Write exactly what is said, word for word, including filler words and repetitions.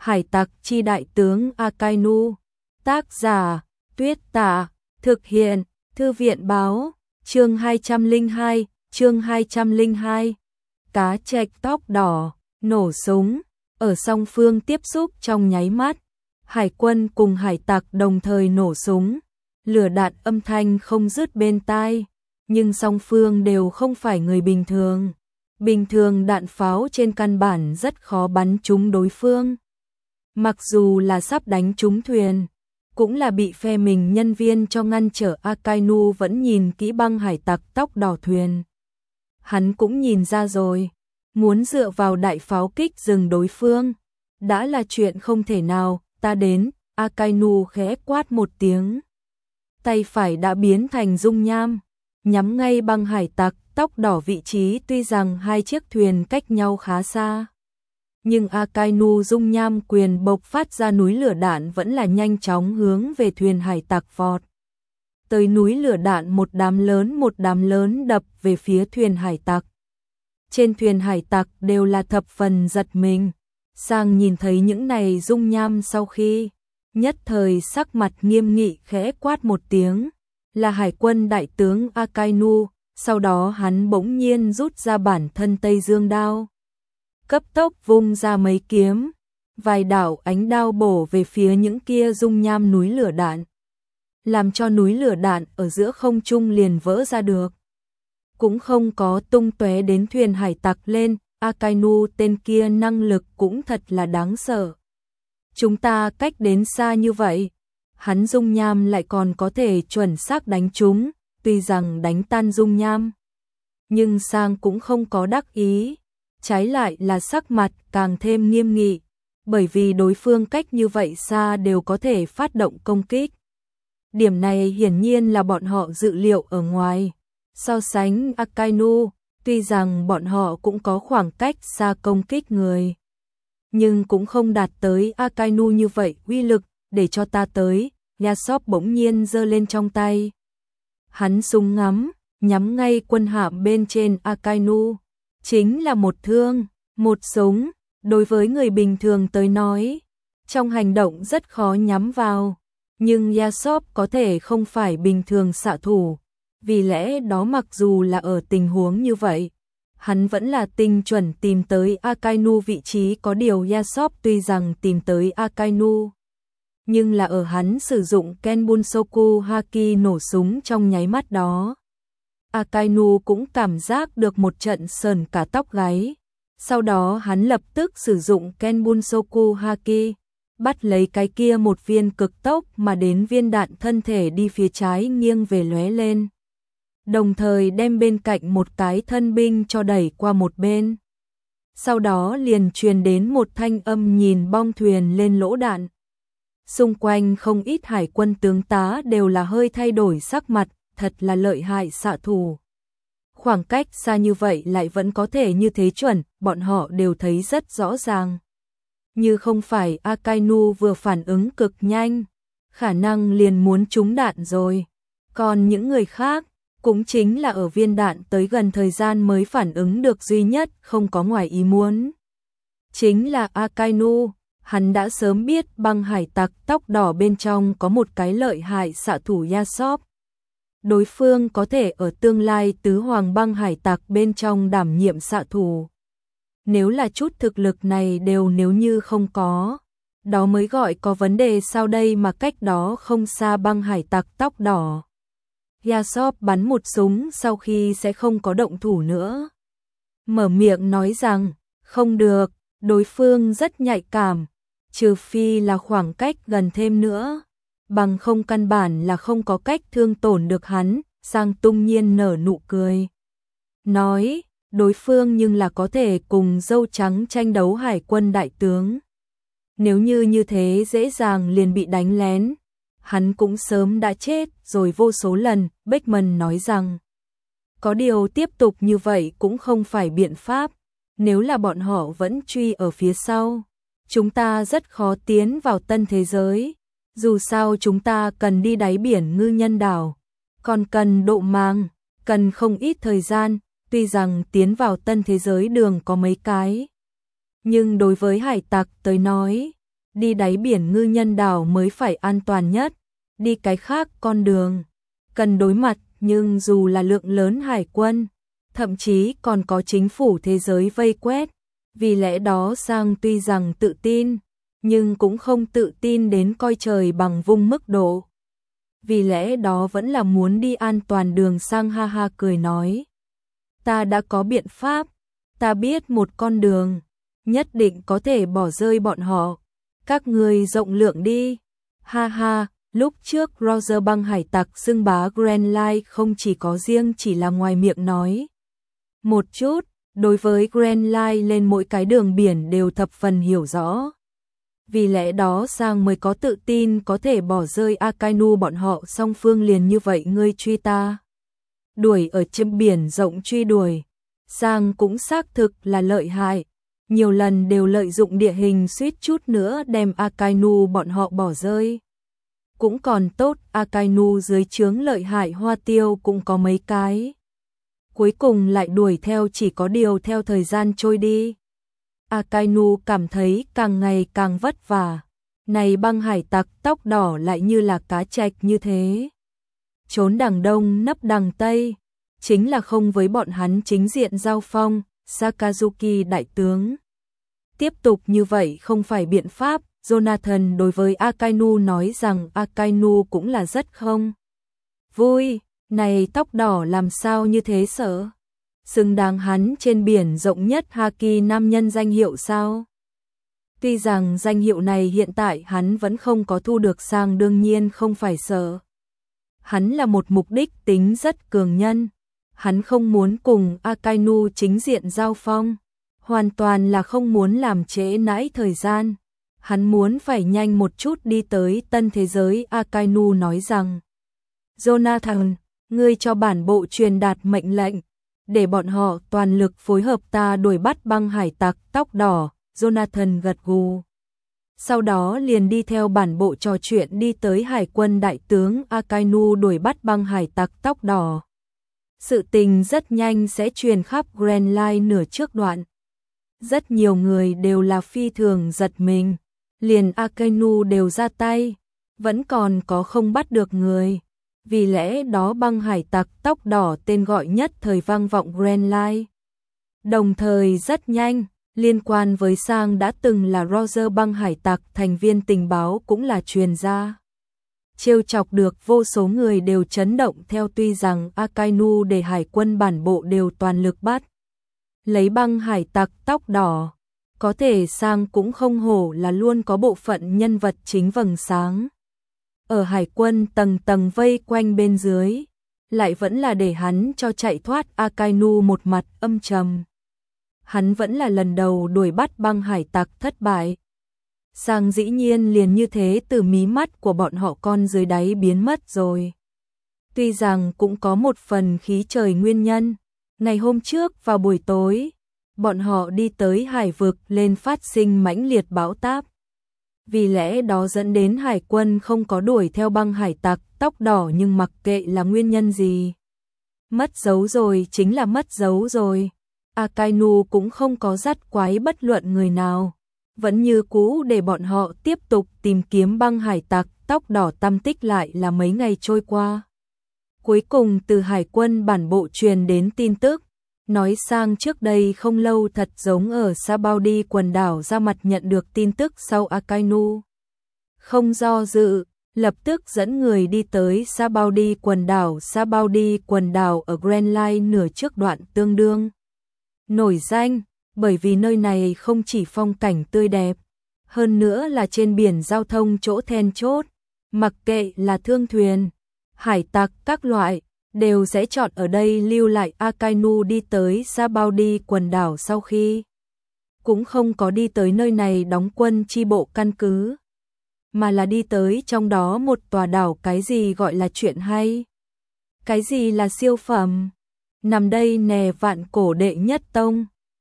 Hải tặc chi đại tướng Akainu. Tác giả Tuyết Tả. Thực hiện Thư viện Báo. Chương hai trăm lẻ hai. Chương hai trăm lẻ hai. Cá trạch tóc đỏ. Nổ súng. Ở song phương tiếp xúc trong nháy mắt, hải quân cùng hải tặc đồng thời nổ súng. Lửa đạn âm thanh không dứt bên tai, nhưng song phương đều không phải người bình thường. Bình thường đạn pháo trên căn bản rất khó bắn trúng đối phương. Mặc dù là sắp đánh trúng thuyền, cũng là bị phe mình nhân viên cho ngăn trở. Akainu vẫn nhìn kỹ băng hải tặc tóc đỏ thuyền. Hắn cũng nhìn ra rồi, muốn dựa vào đại pháo kích dừng đối phương đã là chuyện không thể nào. Ta đến, Akainu khẽ quát một tiếng. Tay phải đã biến thành dung nham, nhắm ngay băng hải tặc tóc đỏ vị trí. Tuy rằng hai chiếc thuyền cách nhau khá xa, nhưng Akainu dung nham quyền bộc phát ra núi lửa đạn vẫn là nhanh chóng hướng về thuyền hải tặc vọt. Tới núi lửa đạn một đám lớn một đám lớn đập về phía thuyền hải tặc. Trên thuyền hải tặc đều là thập phần giật mình. Sang nhìn thấy những này dung nham sau khi, nhất thời sắc mặt nghiêm nghị khẽ quát một tiếng, là hải quân đại tướng Akainu. Sau đó hắn bỗng nhiên rút ra bản thân Tây Dương đao, cấp tốc vung ra mấy kiếm, vài đạo ánh đao bổ về phía những kia dung nham núi lửa đạn, làm cho núi lửa đạn ở giữa không trung liền vỡ ra được, cũng không có tung tóe đến thuyền hải tặc lên. Akainu tên kia năng lực cũng thật là đáng sợ. Chúng ta cách đến xa như vậy, hắn dung nham lại còn có thể chuẩn xác đánh chúng. Tuy rằng đánh tan dung nham, nhưng Sang cũng không có đắc ý, trái lại là sắc mặt càng thêm nghiêm nghị, bởi vì đối phương cách như vậy xa đều có thể phát động công kích. Điểm này hiển nhiên là bọn họ dự liệu ở ngoài. So sánh Akainu, tuy rằng bọn họ cũng có khoảng cách xa công kích người, nhưng cũng không đạt tới Akainu như vậy uy lực. Để cho ta tới, Yasop bỗng nhiên giơ lên trong tay. Hắn súng ngắm, nhắm ngay quân hạm bên trên Akainu. Chính là một thương, một súng. Đối với người bình thường tới nói, trong hành động rất khó nhắm vào. Nhưng Yasop có thể không phải bình thường xạ thủ. Vì lẽ đó mặc dù là ở tình huống như vậy, hắn vẫn là tinh chuẩn tìm tới Akainu vị trí. Có điều Yasop tuy rằng tìm tới Akainu, nhưng là ở hắn sử dụng Kenbunsoku Haki nổ súng trong nháy mắt đó, Akainu cũng cảm giác được một trận sờn cả tóc gáy. Sau đó hắn lập tức sử dụng Kenbunsoku Haki, bắt lấy cái kia một viên cực tốc mà đến viên đạn thân thể đi phía trái nghiêng về lóe lên, đồng thời đem bên cạnh một cái thân binh cho đẩy qua một bên. Sau đó liền truyền đến một thanh âm nhìn bong thuyền lên lỗ đạn. Xung quanh không ít hải quân tướng tá đều là hơi thay đổi sắc mặt, thật là lợi hại xạ thủ. Khoảng cách xa như vậy lại vẫn có thể như thế chuẩn, bọn họ đều thấy rất rõ ràng. Như không phải Akainu vừa phản ứng cực nhanh, khả năng liền muốn trúng đạn rồi. Còn những người khác, cũng chính là ở viên đạn tới gần thời gian mới phản ứng được duy nhất không có ngoài ý muốn. Chính là Akainu. Hắn đã sớm biết băng hải tặc tóc đỏ bên trong có một cái lợi hại xạ thủ Yasop. Đối phương có thể ở tương lai tứ hoàng băng hải tặc bên trong đảm nhiệm xạ thủ. Nếu là chút thực lực này đều nếu như không có, đó mới gọi có vấn đề sao đây. Mà cách đó không xa băng hải tặc tóc đỏ, Yasop bắn một súng sau khi sẽ không có động thủ nữa. Mở miệng nói rằng, không được, đối phương rất nhạy cảm. Trừ phi là khoảng cách gần thêm nữa, bằng không căn bản là không có cách thương tổn được hắn. Sang tung nhiên nở nụ cười, nói, đối phương nhưng là có thể cùng dâu trắng tranh đấu hải quân đại tướng. Nếu như như thế dễ dàng liền bị đánh lén, hắn cũng sớm đã chết rồi vô số lần. Beckman nói rằng, có điều tiếp tục như vậy cũng không phải biện pháp. Nếu là bọn họ vẫn truy ở phía sau, chúng ta rất khó tiến vào tân thế giới. Dù sao chúng ta cần đi đáy biển ngư nhân đảo, còn cần độ mang, cần không ít thời gian. Tuy rằng tiến vào tân thế giới đường có mấy cái, nhưng đối với hải tặc tới nói, đi đáy biển ngư nhân đảo mới phải an toàn nhất, đi cái khác con đường cần đối mặt, nhưng dù là lượng lớn hải quân, thậm chí còn có chính phủ thế giới vây quét, vì lẽ đó Sang tuy rằng tự tin, nhưng cũng không tự tin đến coi trời bằng vung mức độ. Vì lẽ đó vẫn là muốn đi an toàn đường. Sang ha ha cười nói, ta đã có biện pháp, ta biết một con đường, nhất định có thể bỏ rơi bọn họ, các người rộng lượng đi. Ha ha, lúc trước Roger băng hải tặc xưng bá Grand Line không chỉ có riêng chỉ là ngoài miệng nói một chút, đối với Grand Line lên mỗi cái đường biển đều thập phần hiểu rõ. Vì lẽ đó Sang mới có tự tin có thể bỏ rơi Akainu bọn họ. Song phương liền như vậy ngươi truy ta đuổi ở trên biển rộng truy đuổi. Sang cũng xác thực là lợi hại, nhiều lần đều lợi dụng địa hình suýt chút nữa đem Akainu bọn họ bỏ rơi. Cũng còn tốt, Akainu dưới trướng lợi hại Hoa Tiêu cũng có mấy cái. Cuối cùng lại đuổi theo, chỉ có điều theo thời gian trôi đi, Akainu cảm thấy càng ngày càng vất vả. Này băng hải tặc tóc đỏ lại như là cá trạch như thế, trốn đằng đông nấp đằng tây, chính là không với bọn hắn chính diện giao phong. Sakazuki đại tướng, tiếp tục như vậy không phải biện pháp. Jonathan đối với Akainu nói rằng Akainu cũng là rất không vui, này tóc đỏ làm sao như thế sợ, xứng đáng hắn trên biển rộng nhất Haki nam nhân danh hiệu sao? Tuy rằng danh hiệu này hiện tại hắn vẫn không có thu được. Sang đương nhiên không phải sợ, hắn là một mục đích tính rất cường nhân, hắn không muốn cùng Akainu chính diện giao phong, hoàn toàn là không muốn làm trễ nãi thời gian, hắn muốn phải nhanh một chút đi tới tân thế giới. Akainu nói rằng, Jonathan, ngươi cho bản bộ truyền đạt mệnh lệnh, để bọn họ toàn lực phối hợp ta đuổi bắt băng hải tặc tóc đỏ. Jonathan gật gù, sau đó liền đi theo bản bộ trò chuyện đi tới hải quân đại tướng. Akainu đuổi bắt băng hải tặc tóc đỏ, sự tình rất nhanh sẽ truyền khắp Grand Line nửa trước đoạn. Rất nhiều người đều là phi thường giật mình, liền Akainu đều ra tay, vẫn còn có không bắt được người. Vì lẽ đó băng hải tặc tóc đỏ tên gọi nhất thời vang vọng Grand Line. Đồng thời rất nhanh, liên quan với Sang đã từng là Roger băng hải tặc thành viên tình báo cũng là truyền ra. Trêu chọc được vô số người đều chấn động theo. Tuy rằng Akainu để hải quân bản bộ đều toàn lực bắt lấy băng hải tặc tóc đỏ, có thể Sang cũng không hổ là luôn có bộ phận nhân vật chính vầng sáng. Ở hải quân tầng tầng vây quanh bên dưới, lại vẫn là để hắn cho chạy thoát. Akainu một mặt âm trầm, hắn vẫn là lần đầu đuổi bắt băng hải tặc thất bại. Sang dĩ nhiên liền như thế từ mí mắt của bọn họ con dưới đáy biến mất rồi. Tuy rằng cũng có một phần khí trời nguyên nhân, ngày hôm trước vào buổi tối, bọn họ đi tới hải vực lên phát sinh mãnh liệt bão táp. Vì lẽ đó dẫn đến hải quân không có đuổi theo băng hải tặc tóc đỏ, nhưng mặc kệ là nguyên nhân gì, mất dấu rồi chính là mất dấu rồi. Akainu cũng không có dắt quái bất luận người nào, vẫn như cũ để bọn họ tiếp tục tìm kiếm băng hải tặc tóc đỏ. Tâm tích lại là mấy ngày trôi qua, cuối cùng từ hải quân bản bộ truyền đến tin tức, nói Sang trước đây không lâu thật giống ở Sabaudi quần đảo ra mặt nhận được tin tức sau. Akainu không do dự, lập tức dẫn người đi tới Sabaudi quần đảo. Sabaudi quần đảo ở Grand Line nửa trước đoạn tương đương nổi danh, bởi vì nơi này không chỉ phong cảnh tươi đẹp, hơn nữa là trên biển giao thông chỗ then chốt, mặc kệ là thương thuyền, hải tặc các loại, đều sẽ chọn ở đây lưu lại. Akainu đi tới Sabaudi quần đảo sau khi cũng không có đi tới nơi này đóng quân chi bộ căn cứ, mà là đi tới trong đó một tòa đảo. Cái gì gọi là chuyện hay? Cái gì là siêu phẩm? Nằm đây nè vạn cổ đệ nhất tông.